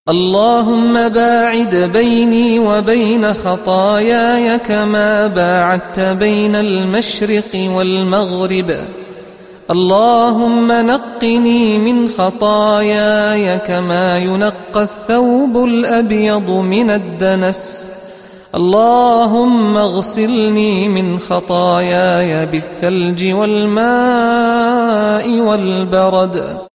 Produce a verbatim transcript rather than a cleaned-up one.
اللهم باعد بيني وبين خطاياي كما باعدت بين المشرق والمغرب. اللهم نقني من خطاياي كما ينقى الثوب الأبيض من الدنس. اللهم اغسلني من خطاياي بالثلج والماء والبرد.